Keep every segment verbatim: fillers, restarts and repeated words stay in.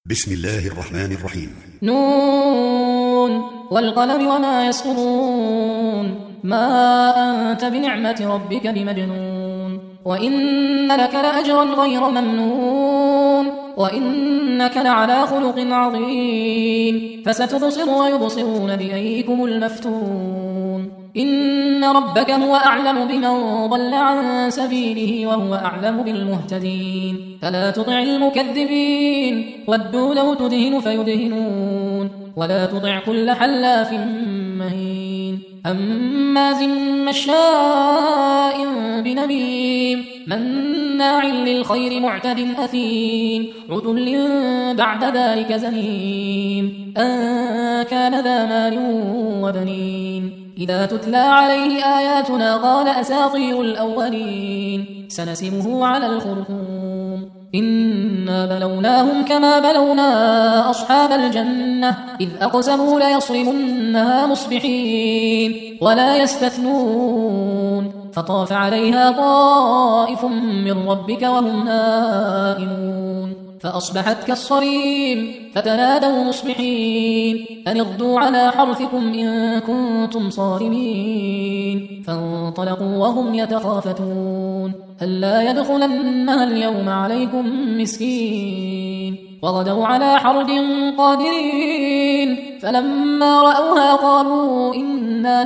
بسم الله الرحمن الرحيم. نون والقلم وما يسطرون ما أنت بنعمة ربك بمجنون وإن لك لأجرا غير ممنون وإنك لعلى خلق عظيم فستبصر ويبصرون بأيكم المفتون إن ربك هو أعلم بمن ضل عن سبيله وهو أعلم بالمهتدين فلا تطع المكذبين ودوا لو تدهن فيدهنون ولا تطع كل حلاف مهين هماز مشاء بنميم مناع للخير معتد أثيم عتل بعد ذلك زنيم أن كان ذا مال وبنين إذا تتلى عليه آياتنا قال أساطير الأولين سنسمه على الخرطوم إنا بلوناهم كما بلونا أصحاب الجنة إذ أقسموا ليصرمنها مصبحين ولا يستثنون فطاف عليها طائف من ربك وهم نائمون فأصبحت كالصريم فتنادوا مصبحين أن اغدوا على حرثكم إن كنتم صارمين فانطلقوا وهم يتخافتون ألا يدخلنها اليوم عليكم مسكين وغدوا على حرد قادرين فلما رأوها قالوا إنا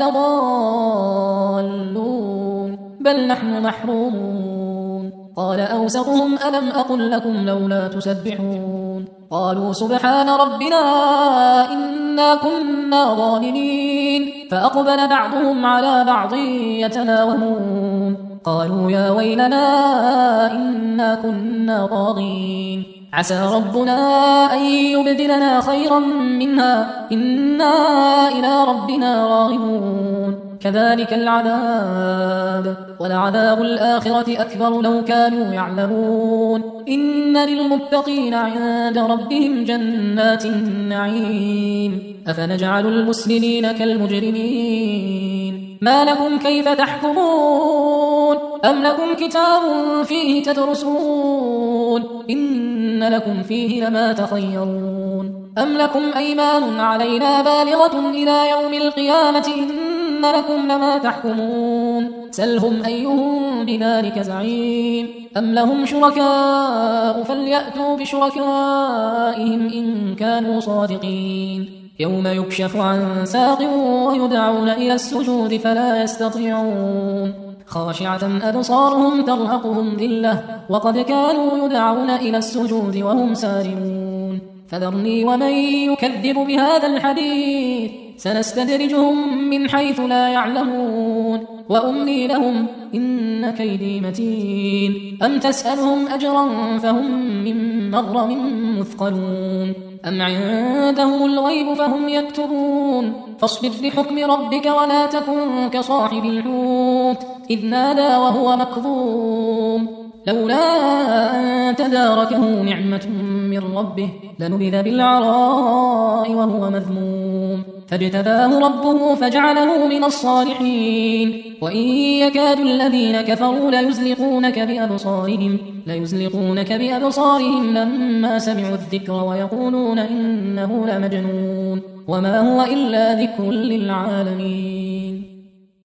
لضالون بل نحن محرومون قال أوسطهم ألم أقل لكم لولا تسبحون قالوا سبحان ربنا إنا كنا ظالمين فأقبل بعضهم على بعض يتناومون قالوا يا ويلنا إنا كنا طاغين عسى ربنا أن يبدلنا خيرا منها إنا إلى ربنا راغبون كذلك العذاب ولعذاب الآخرة أكبر لو كانوا يعلمون إن للمتقين عند ربهم جنات النعيم أفنجعل المسلمين كالمجرمين ما لكم كيف تحكمون أم لكم كتاب فيه تدرسون إن لكم فيه لما تخيرون أم لكم أيمان علينا بالغة إلى يوم القيامة إن لكم لما تحكمون سلهم أيهم بذلك زعيم أم لهم شركاء فليأتوا بشركائهم إن كانوا صادقين يوم يكشف عن ساق ويدعون إلى السجود فلا يستطيعون خاشعة أبصارهم ترهقهم ذلة وقد كانوا يدعون إلى السجود وهم سالمون فذرني ومن يكذب بهذا الحديث سنستدرجهم من حيث لا يعلمون وأملي لهم إن كيدي متين أم تسألهم أجرا فهم من مغرم مثقلون أم عندهم الغيب فهم يكتبون فاصبر لحكم ربك ولا تكن كصاحب الحوت إذ نادى وهو مكظوم لولا أن تداركه نعمة من ربه لنبذ بالعراء وهو مذموم فاجتباه ربه فجعله من الصالحين وإن يكاد الذين كفروا ليزلقونك بأبصارهم ليزلقونك بأبصارهم لما سمعوا الذكر ويقولون إنه لمجنون وما هو إلا ذكر للعالمين.